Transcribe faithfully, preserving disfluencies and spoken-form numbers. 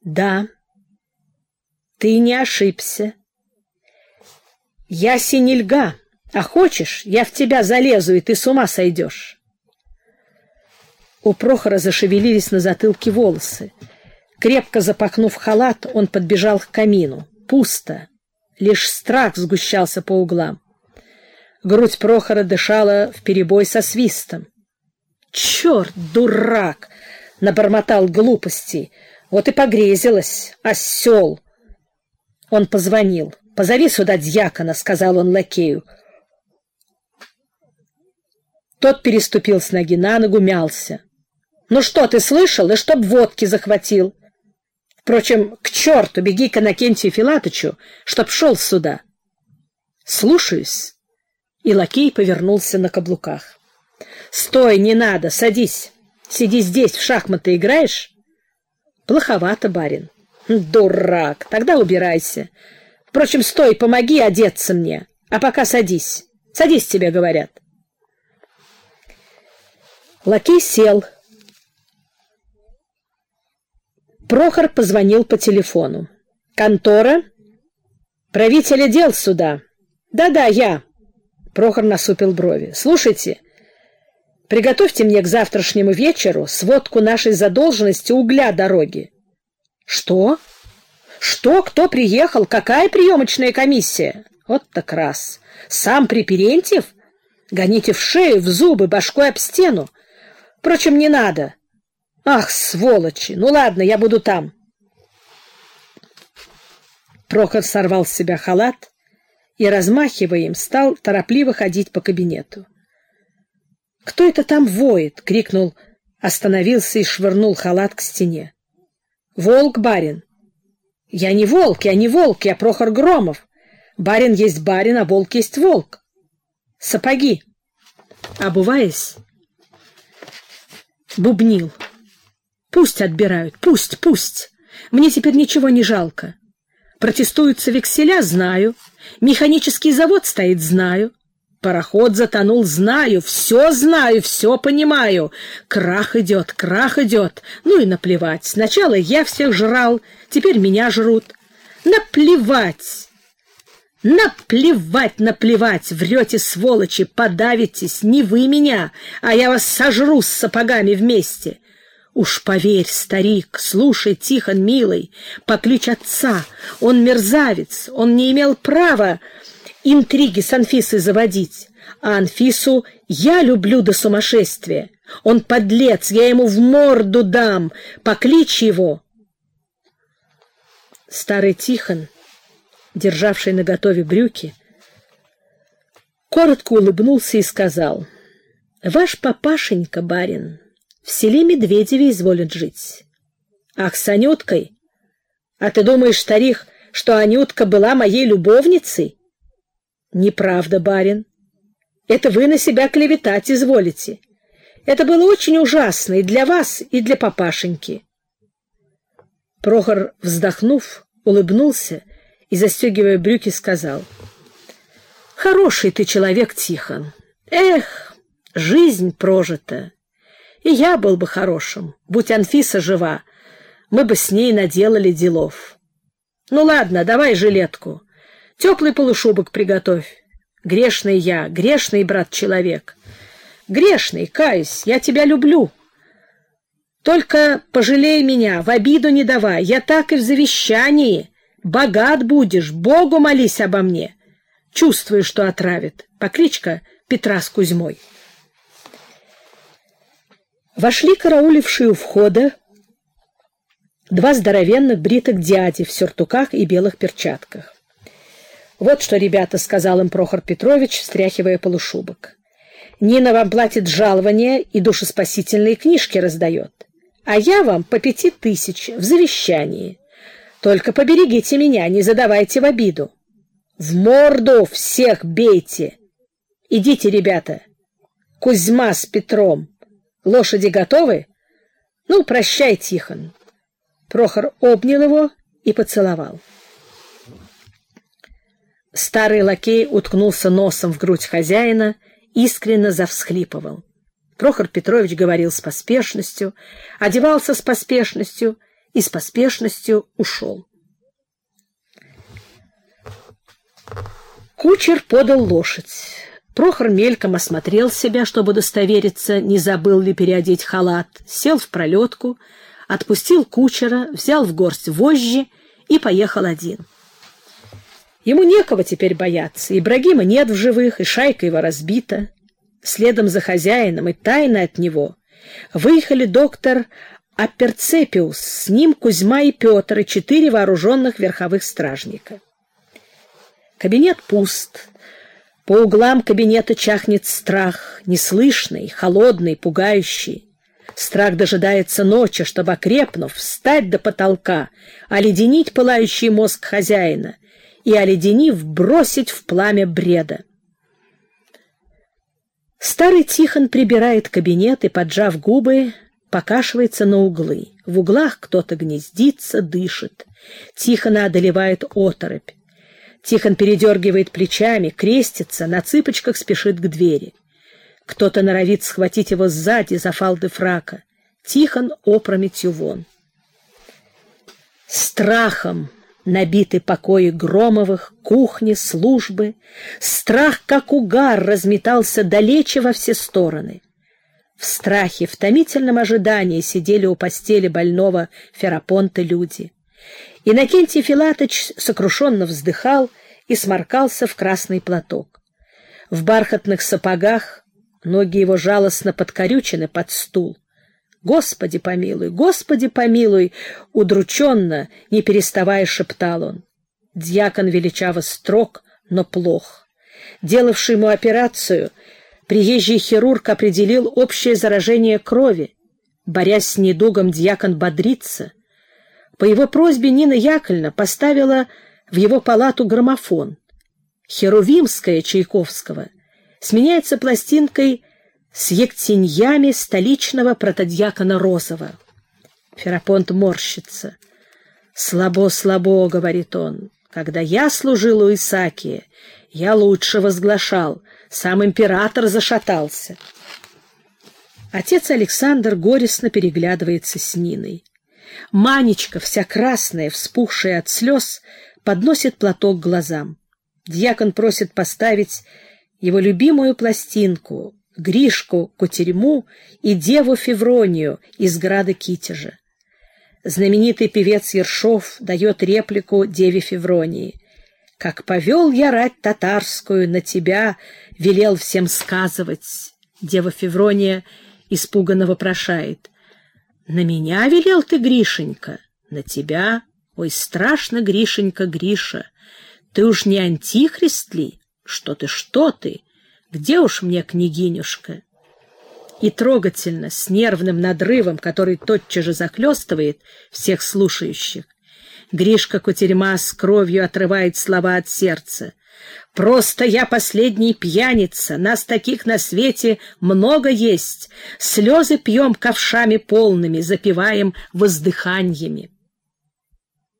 Да, ты не ошибся. Я синельга, а хочешь, я в тебя залезу, и ты с ума сойдешь. У Прохора зашевелились на затылке волосы. Крепко запахнув халат, он подбежал к камину. Пусто. Лишь страх сгущался по углам. Грудь Прохора дышала вперебой со свистом. «Черт, дурак!» — набормотал глупостей. «Вот и погрезилась, осел!» Он позвонил. «Позови сюда дьякона», — сказал он лакею. Тот переступил с ноги на ногу, мялся. «Ну что, ты слышал? И чтоб водки захватил. Впрочем, к черту, беги к Иннокентию Филатычу, чтоб шел сюда». «Слушаюсь». И лакей повернулся на каблуках. «Стой, не надо, садись. Сиди здесь, в шахматы играешь?» «Плоховато, барин». «Дурак, тогда убирайся. Впрочем, стой, помоги одеться мне, а пока садись. Садись, тебе говорят». Лакей сел. Прохор позвонил по телефону. «Контора? Правителя дел сюда». «Да-да, я». Прохор насупил брови. «Слушайте, приготовьте мне к завтрашнему вечеру сводку нашей задолженности угля дороги». «Что? Что? Кто приехал? Какая приемочная комиссия?» «Вот так раз. Сам Приперентьев? Гоните в шею, в зубы, башкой об стену. Впрочем, не надо. Ах, сволочи! Ну ладно, я буду там». Прохор сорвал с себя халат и, размахивая им, стал торопливо ходить по кабинету. «Кто это там воет?» — крикнул, остановился и швырнул халат к стене. «Волк, барин». «Я не волк, я не волк, я Прохор Громов. Барин есть барин, а волк есть волк. Сапоги». Обуваясь, бубнил. «Пусть отбирают, пусть, пусть. Мне теперь ничего не жалко. Протестуются векселя, знаю. Механический завод стоит, знаю. Пароход затонул, знаю. Все знаю, все понимаю. Крах идет, крах идет. Ну и наплевать. Сначала я всех жрал, теперь меня жрут. Наплевать. Наплевать, наплевать. Врете, сволочи, подавитесь. Не вы меня, а я вас сожру с сапогами вместе. Уж поверь, старик, слушай, Тихон, милый, покличь отца. Он мерзавец, он не имел права интриги с Анфисой заводить. А Анфису я люблю до сумасшествия. Он подлец, я ему в морду дам. Покличь его». Старый Тихон, державший наготове брюки, коротко улыбнулся и сказал: «Ваш папашенька, барин, в селе Медведеве изволит жить. Ах, с Анюткой? А ты думаешь, старик, что Анютка была моей любовницей? Неправда, барин. Это вы на себя клеветать изволите. Это было очень ужасно и для вас, и для папашеньки». Прохор, вздохнув, улыбнулся и, застегивая брюки, сказал: «Хороший ты человек, Тихон. Эх, жизнь прожита. И я был бы хорошим. Будь Анфиса жива, мы бы с ней наделали делов. Ну ладно, давай жилетку. Теплый полушубок приготовь. Грешный я, грешный, брат-человек. Грешный, каюсь, я тебя люблю. Только пожалей меня, в обиду не давай. Я так и в завещании. Богат будешь, Богу молись обо мне. Чувствую, что отравит. Покличка Петра с Кузьмой». Вошли караулившие у входа два здоровенных бритых дяди в сюртуках и белых перчатках. «Вот что, ребята, — сказал им Прохор Петрович, встряхивая полушубок, — Нина вам платит жалование и душеспасительные книжки раздает, а я вам по пяти тысяч в завещании. Только поберегите меня, не задавайте в обиду. В морду всех бейте. Идите, ребята. Кузьма с Петром. Лошади готовы? Ну, прощай, Тихон». Прохор обнял его и поцеловал. Старый лакей уткнулся носом в грудь хозяина, искренне завсхлипывал. Прохор Петрович говорил с поспешностью, одевался с поспешностью и с поспешностью ушел. Кучер подал лошадь. Прохор мельком осмотрел себя, чтобы удостовериться, не забыл ли переодеть халат, сел в пролетку, отпустил кучера, взял в горсть вожжи и поехал один. Ему некого теперь бояться, Ибрагима нет в живых, и шайка его разбита. Следом за хозяином и тайно от него выехали доктор Аперцепиус, с ним Кузьма и Петр и четыре вооруженных верховых стражника. Кабинет пуст. По углам кабинета чахнет страх, неслышный, холодный, пугающий. Страх дожидается ночи, чтобы, окрепнув, встать до потолка, оледенить пылающий мозг хозяина и, оледенив, бросить в пламя бреда. Старый Тихон прибирает кабинет и, поджав губы, покашивается на углы. В углах кто-то гнездится, дышит. Тихона одолевает оторопь. Тихон передергивает плечами, крестится, на цыпочках спешит к двери. Кто-то норовит схватить его сзади за фалды фрака. Тихон опрометью вон. Страхом набиты покои Громовых, кухни, службы. Страх, как угар, разметался далече во все стороны. В страхе, в томительном ожидании сидели у постели больного Ферапонта люди. Иннокентий Филатыч сокрушенно вздыхал и сморкался в красный платок. В бархатных сапогах ноги его жалостно подкорючены под стул. «Господи помилуй, Господи помилуй!» удрученно, не переставая, шептал он. Дьякон величаво строг, но плох. Делавший ему операцию, приезжий хирург определил общее заражение крови. Борясь с недугом, дьякон бодрится. По его просьбе Нина Яковлевна поставила в его палату граммофон. Херувимская Чайковского сменяется пластинкой с ектеньями столичного протодьякона Розова. Ферапонт морщится. «Слабо, слабо», — говорит он. «Когда я служил у Исаакия, я лучше возглашал. Сам император зашатался». Отец Александр горестно переглядывается с Ниной. Манечка, вся красная, вспухшая от слез, подносит платок к глазам. Дьякон просит поставить его любимую пластинку — Гришку Кутерьму и Деву Февронию из града Китежа. Знаменитый певец Ершов дает реплику Деве Февронии. «Как повел я рать татарскую, на тебя велел всем сказывать». Дева Феврония испуганно вопрошает: «На меня велел ты, Гришенька? На тебя? Ой, страшно, Гришенька, Гриша! Ты уж не антихрист ли? Что ты, что ты? Где уж мне, княгинюшка?» И трогательно, с нервным надрывом, который тотчас же захлестывает всех слушающих, Гришка Кутерьма с кровью отрывает слова от сердца. «Просто я последний пьяница, нас таких на свете много есть, слезы пьем ковшами полными, запиваем воздыханьями».